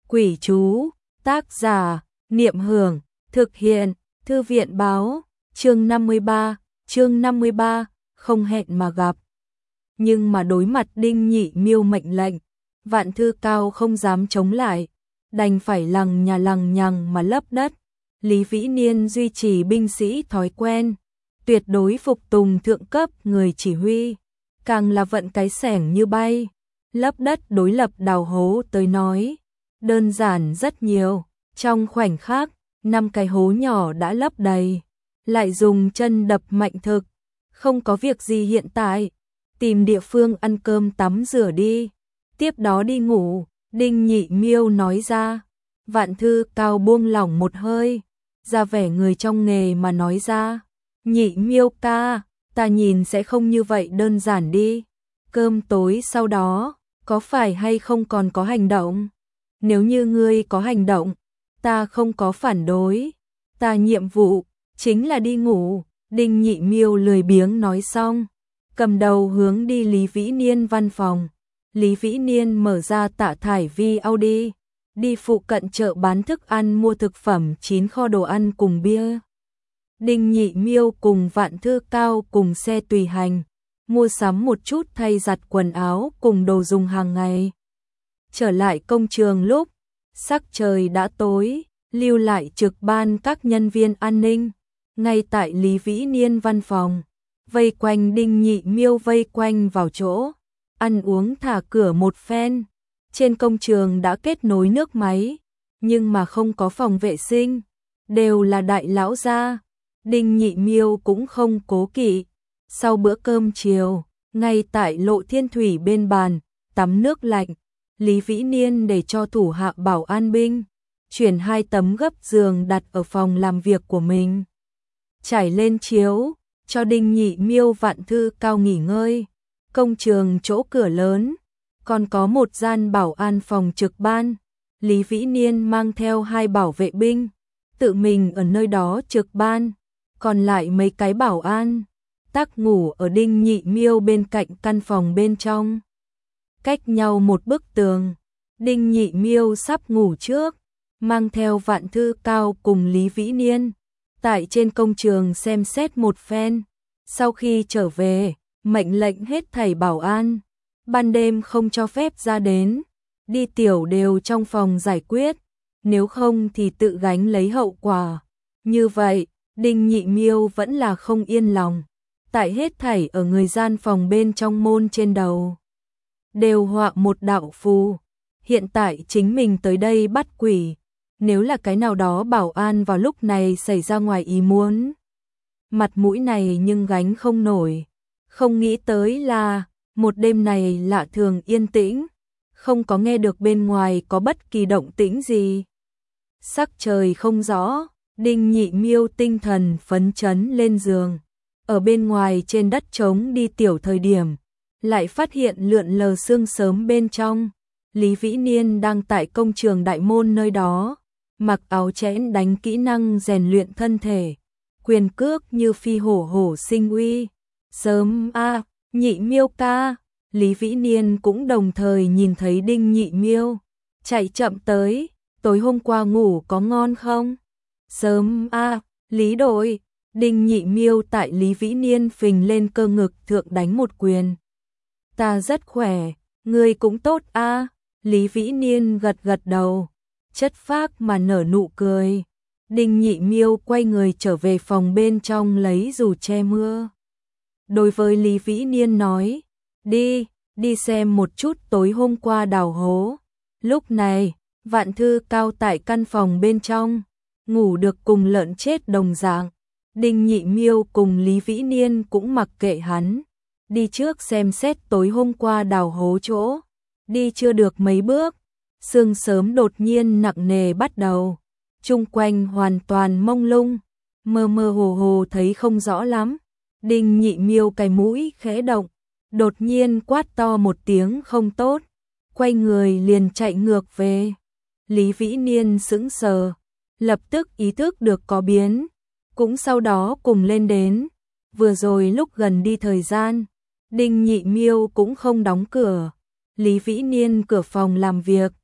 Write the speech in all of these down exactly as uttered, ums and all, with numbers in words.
Quỷ chú, tác giả, Niệm Hưởng, thực hiện, Thư viện báo, chương năm mươi ba, chương năm mươi ba, không hẹn mà gặp. Nhưng mà đối mặt Đinh Nhị Miêu mệnh lệnh, Vạn Thư Cao không dám chống lại, đành phải lằng nhà lằng nhằng mà lấp đất. Lý Vĩ Niên duy trì binh sĩ thói quen, tuyệt đối phục tùng thượng cấp người chỉ huy, càng là vận cái xẻng như bay, lấp đất đối lập đào hố tới nói. Đơn giản rất nhiều, trong khoảnh khắc, năm cái hố nhỏ đã lấp đầy, lại dùng chân đập mạnh thực, không có việc gì hiện tại, tìm địa phương ăn cơm tắm rửa đi, tiếp đó đi ngủ, Đinh Nhị Miêu nói ra. Vạn Thư Cao buông lỏng một hơi, ra vẻ người trong nghề mà nói ra, Nhị Miêu ca, ta nhìn sẽ không như vậy đơn giản đi, cơm tối sau đó, có phải hay không còn có hành động? Nếu như ngươi có hành động, ta không có phản đối, ta nhiệm vụ chính là đi ngủ. Đinh Nhị Miêu lười biếng nói xong, cầm đầu hướng đi Lý Vĩ Niên văn phòng. Lý Vĩ Niên mở ra Tạ Thải Vi Audi, đi phụ cận chợ bán thức ăn mua thực phẩm chín kho đồ ăn cùng bia. Đinh Nhị Miêu cùng Vạn Thư Cao cùng xe tùy hành, mua sắm một chút thay giặt quần áo cùng đồ dùng hàng ngày. Trở lại công trường lúc, sắc trời đã tối, lưu lại trực ban các nhân viên an ninh, ngay tại Lý Vĩ Niên văn phòng, vây quanh Đinh Nhị Miêu vây quanh vào chỗ, ăn uống thả cửa một phen. Trên công trường đã kết nối nước máy, nhưng mà không có phòng vệ sinh, đều là đại lão gia. Đinh Nhị Miêu cũng không cố kỵ. Sau bữa cơm chiều, ngay tại Lộ Thiên Thủy bên bàn, tắm nước lạnh, Lý Vĩ Niên để cho thủ hạ bảo an binh, chuyển hai tấm gấp giường đặt ở phòng làm việc của mình. Trải lên chiếu, cho Đinh Nhị Miêu Vạn Thư Cao nghỉ ngơi. Công trường chỗ cửa lớn, còn có một gian bảo an phòng trực ban. Lý Vĩ Niên mang theo hai bảo vệ binh, tự mình ở nơi đó trực ban, còn lại mấy cái bảo an tác ngủ ở Đinh Nhị Miêu bên cạnh căn phòng bên trong. Cách nhau một bức tường, Đinh Nhị Miêu sắp ngủ trước, mang theo Vạn Thư Cao cùng Lý Vĩ Niên, tại trên công trường xem xét một phen. Sau khi trở về, mệnh lệnh hết thảy bảo an, ban đêm không cho phép ra đến, đi tiểu đều trong phòng giải quyết, nếu không thì tự gánh lấy hậu quả. Như vậy, Đinh Nhị Miêu vẫn là không yên lòng, tại hết thảy ở người gian phòng bên trong môn trên đầu đều họa một đạo phù. Hiện tại chính mình tới đây bắt quỷ, nếu là cái nào đó bảo an vào lúc này xảy ra ngoài ý muốn, mặt mũi này nhưng gánh không nổi. Không nghĩ tới là một đêm này lạ thường yên tĩnh, không có nghe được bên ngoài có bất kỳ động tĩnh gì. Sắc trời không rõ, Đinh Nhị Miêu tinh thần phấn chấn lên giường, ở bên ngoài trên đất trống đi tiểu thời điểm, lại phát hiện lượn lờ sương sớm bên trong. Lý Vĩ Niên đang tại công trường đại môn nơi đó, mặc áo chẽn đánh kỹ năng rèn luyện thân thể, quyền cước như phi hổ hổ sinh uy. Sớm a, à, Nhị Miêu ca. Lý Vĩ Niên cũng đồng thời nhìn thấy Đinh Nhị Miêu, chạy chậm tới, tối hôm qua ngủ có ngon không? Sớm a, à, Lý đội. Đinh Nhị Miêu tại Lý Vĩ Niên phình lên cơ ngực thượng đánh một quyền. Ta rất khỏe, ngươi cũng tốt a. À. Lý Vĩ Niên gật gật đầu, chất phác mà nở nụ cười. Đinh Nhị Miêu quay người trở về phòng bên trong lấy dù che mưa. Đối với Lý Vĩ Niên nói, đi, đi xem một chút tối hôm qua đào hố. Lúc này, Vạn Thư Cao tại căn phòng bên trong, ngủ được cùng lợn chết đồng dạng. Đinh Nhị Miêu cùng Lý Vĩ Niên cũng mặc kệ hắn, đi trước xem xét tối hôm qua đào hố chỗ. Đi chưa được mấy bước, sương sớm đột nhiên nặng nề bắt đầu, chung quanh hoàn toàn mông lung, mơ mơ hồ hồ thấy không rõ lắm. Đinh Nhị Miêu cái mũi khẽ động, đột nhiên quát to một tiếng không tốt, quay người liền chạy ngược về. Lý Vĩ Niên sững sờ, lập tức ý thức được có biến, cũng sau đó cùng lên đến. Vừa rồi lúc gần đi thời gian, Đinh Nhị Miêu cũng không đóng cửa. Lý Vĩ Niên cửa phòng làm việc,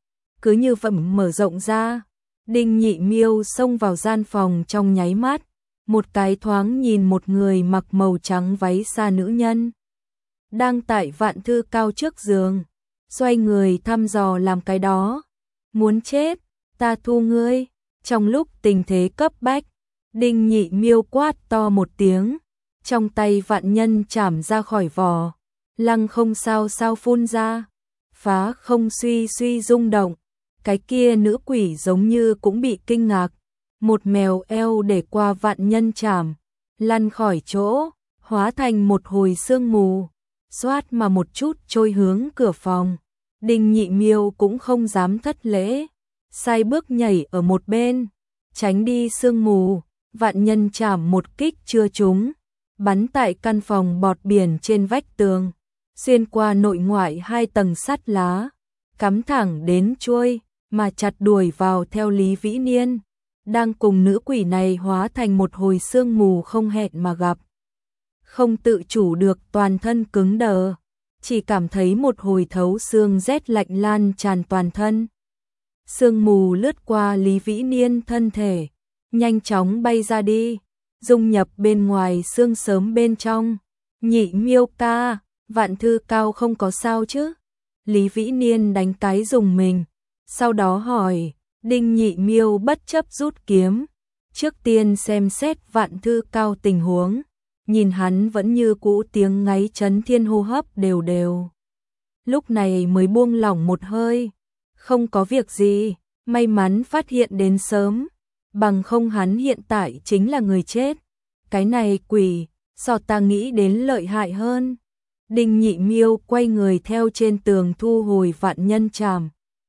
cứ như vậy mở rộng ra. Đinh Nhị Miêu xông vào gian phòng trong nháy mắt, một cái thoáng nhìn một người mặc màu trắng váy xa nữ nhân đang tại Vạn Thư Cao trước giường, xoay người thăm dò làm cái đó. Muốn chết, ta thu ngươi. Trong lúc tình thế cấp bách, Đinh Nhị Miêu quát to một tiếng, trong tay vạn nhân chảm ra khỏi vỏ, lăng không sao sao phun ra, phá không suy suy rung động. Cái kia nữ quỷ giống như cũng bị kinh ngạc, một mèo eo để qua vạn nhân chảm, lăn khỏi chỗ, hóa thành một hồi sương mù, xoát mà một chút trôi hướng cửa phòng. Đinh Nhị Miêu cũng không dám thất lễ, sai bước nhảy ở một bên, tránh đi sương mù. Vạn nhân chảm một kích chưa trúng, bắn tại căn phòng bọt biển trên vách tường, xuyên qua nội ngoại hai tầng sắt lá, cắm thẳng đến chuôi, mà chặt đuổi vào theo Lý Vĩ Niên, đang cùng nữ quỷ này hóa thành một hồi sương mù không hẹn mà gặp. Không tự chủ được toàn thân cứng đờ, chỉ cảm thấy một hồi thấu xương rét lạnh lan tràn toàn thân. Sương mù lướt qua Lý Vĩ Niên thân thể, nhanh chóng bay ra đi, dung nhập bên ngoài xương sớm bên trong. Nhị Miêu ca, Vạn Thư Cao không có sao chứ? Lý Vĩ Niên đánh cái dùng mình, sau đó hỏi. Đinh Nhị Miêu bất chấp rút kiếm, trước tiên xem xét Vạn Thư Cao tình huống, nhìn hắn vẫn như cũ tiếng ngáy chấn thiên hô hấp đều đều. Lúc này mới buông lỏng một hơi, không có việc gì, may mắn phát hiện đến sớm, bằng không hắn hiện tại chính là người chết. Cái này quỷ, so ta nghĩ đến lợi hại hơn. Đinh Nhị Miêu quay người theo trên tường thu hồi vạn nhân chảm,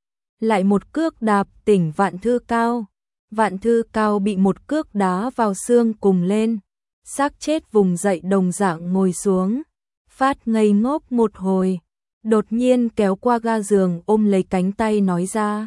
lại một cước đạp tỉnh Vạn Thư Cao. Vạn Thư Cao bị một cước đá vào xương cùng lên, xác chết vùng dậy đồng dạng ngồi xuống, phát ngây ngốc một hồi, đột nhiên kéo qua ga giường ôm lấy cánh tay nói ra.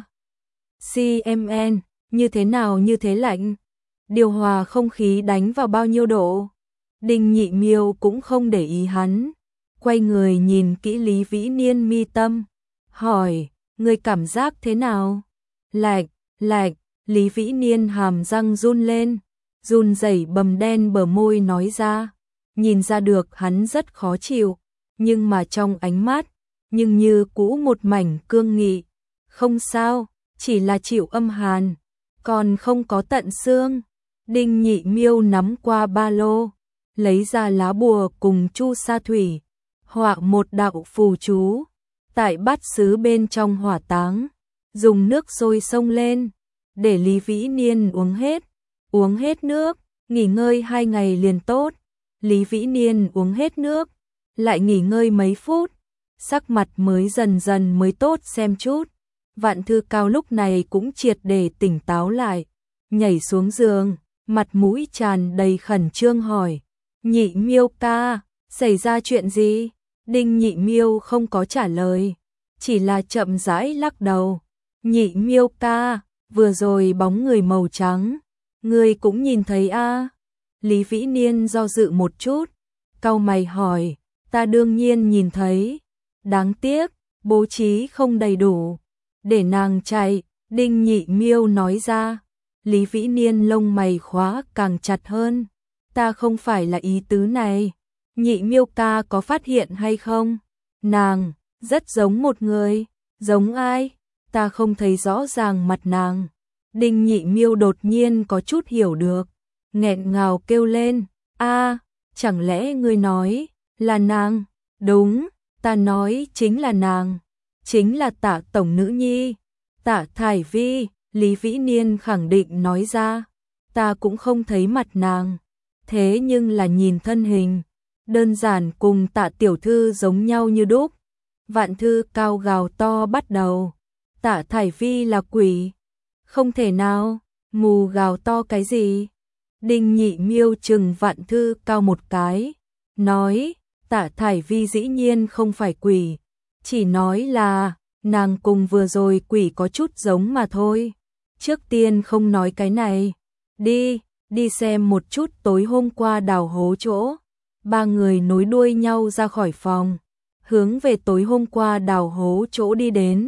xê em en, như thế nào như thế lạnh? Điều hòa không khí đánh vào bao nhiêu độ? Đinh Nhị Miêu cũng không để ý hắn, quay người nhìn kỹ Lý Vĩ Niên mi tâm, hỏi, người cảm giác thế nào? Lạnh, lạnh. Lý Vĩ Niên hàm răng run lên, run rẩy bầm đen bờ môi nói ra, nhìn ra được hắn rất khó chịu, nhưng mà trong ánh mắt, nhưng như cũ một mảnh cương nghị. Không sao, chỉ là chịu âm hàn, còn không có tận xương. Đinh Nhị Miêu nắm qua ba lô, lấy ra lá bùa cùng chu sa thủy, họa một đạo phù chú, tại bát sứ bên trong hỏa táng, dùng nước sôi xông lên, để Lý Vĩ Niên uống hết, uống hết nước, nghỉ ngơi hai ngày liền tốt. Lý Vĩ Niên uống hết nước, lại nghỉ ngơi mấy phút, sắc mặt mới dần dần mới tốt xem chút. Vạn Thư Cao lúc này cũng triệt để tỉnh táo lại, nhảy xuống giường, mặt mũi tràn đầy khẩn trương hỏi, Nhị Miêu ca, xảy ra chuyện gì? Đinh Nhị Miêu không có trả lời, chỉ là chậm rãi lắc đầu. Nhị Miêu ca, vừa rồi bóng người màu trắng, ngươi cũng nhìn thấy a? À? Lý Vĩ Niên do dự một chút, cau mày hỏi, ta đương nhiên nhìn thấy, đáng tiếc, bố trí không đầy đủ, để nàng chạy. Đinh Nhị Miêu nói ra. Lý Vĩ Niên lông mày khóa càng chặt hơn, ta không phải là ý tứ này. Nhị Miêu ca có phát hiện hay không? Nàng, rất giống một người. Giống ai? Ta không thấy rõ ràng mặt nàng. Đinh Nhị Miêu đột nhiên có chút hiểu được, nghẹn ngào kêu lên, a, chẳng lẽ ngươi nói là nàng? Đúng, ta nói chính là nàng, chính là Tạ tổng nữ nhi, Tạ Thải Vi. Lý Vĩ Niên khẳng định nói ra, ta cũng không thấy mặt nàng, thế nhưng là nhìn thân hình, đơn giản cùng Tạ tiểu thư giống nhau như đúc. Vạn Thư Cao gào to bắt đầu, Tạ Thải Vi là quỷ, không thể nào, mù gào to cái gì? Đinh Nhị Miêu chừng Vạn Thư Cao một cái, nói, Tạ Thải Vi dĩ nhiên không phải quỷ, chỉ nói là nàng cùng vừa rồi quỷ có chút giống mà thôi. Trước tiên không nói cái này, đi, đi xem một chút tối hôm qua đào hố chỗ. Ba người nối đuôi nhau ra khỏi phòng, hướng về tối hôm qua đào hố chỗ đi đến.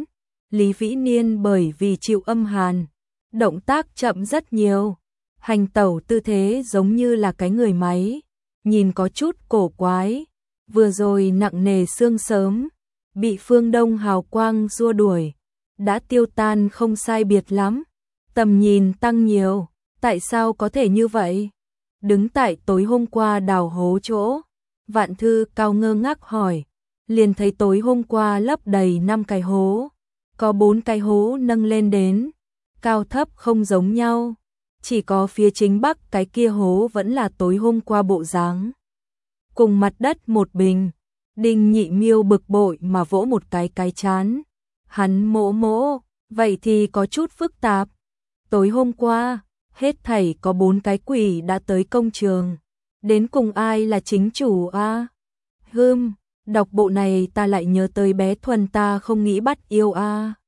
Lý Vĩ Niên bởi vì chịu âm hàn, động tác chậm rất nhiều, hành tẩu tư thế giống như là cái người máy, nhìn có chút cổ quái, vừa rồi nặng nề sương sớm, bị phương đông hào quang xua đuổi, đã tiêu tan không sai biệt lắm, tầm nhìn tăng nhiều, tại sao có thể như vậy? Đứng tại tối hôm qua đào hố chỗ, Vạn Thư Cao ngơ ngác hỏi, liền thấy tối hôm qua lấp đầy năm cái hố, có bốn cái hố nâng lên đến, cao thấp không giống nhau, chỉ có phía chính bắc cái kia hố vẫn là tối hôm qua bộ dáng. Cùng mặt đất một bình, Đinh Nhị Miêu bực bội mà vỗ một cái cái chán. Hắn mỗ mỗ, vậy thì có chút phức tạp. Tối hôm qua, hết thảy có bốn cái quỷ đã tới công trường. Đến cùng ai là chính chủ a? À? Hừm, đọc bộ này ta lại nhớ tới bé Thuần ta không nghĩ bắt yêu a. À?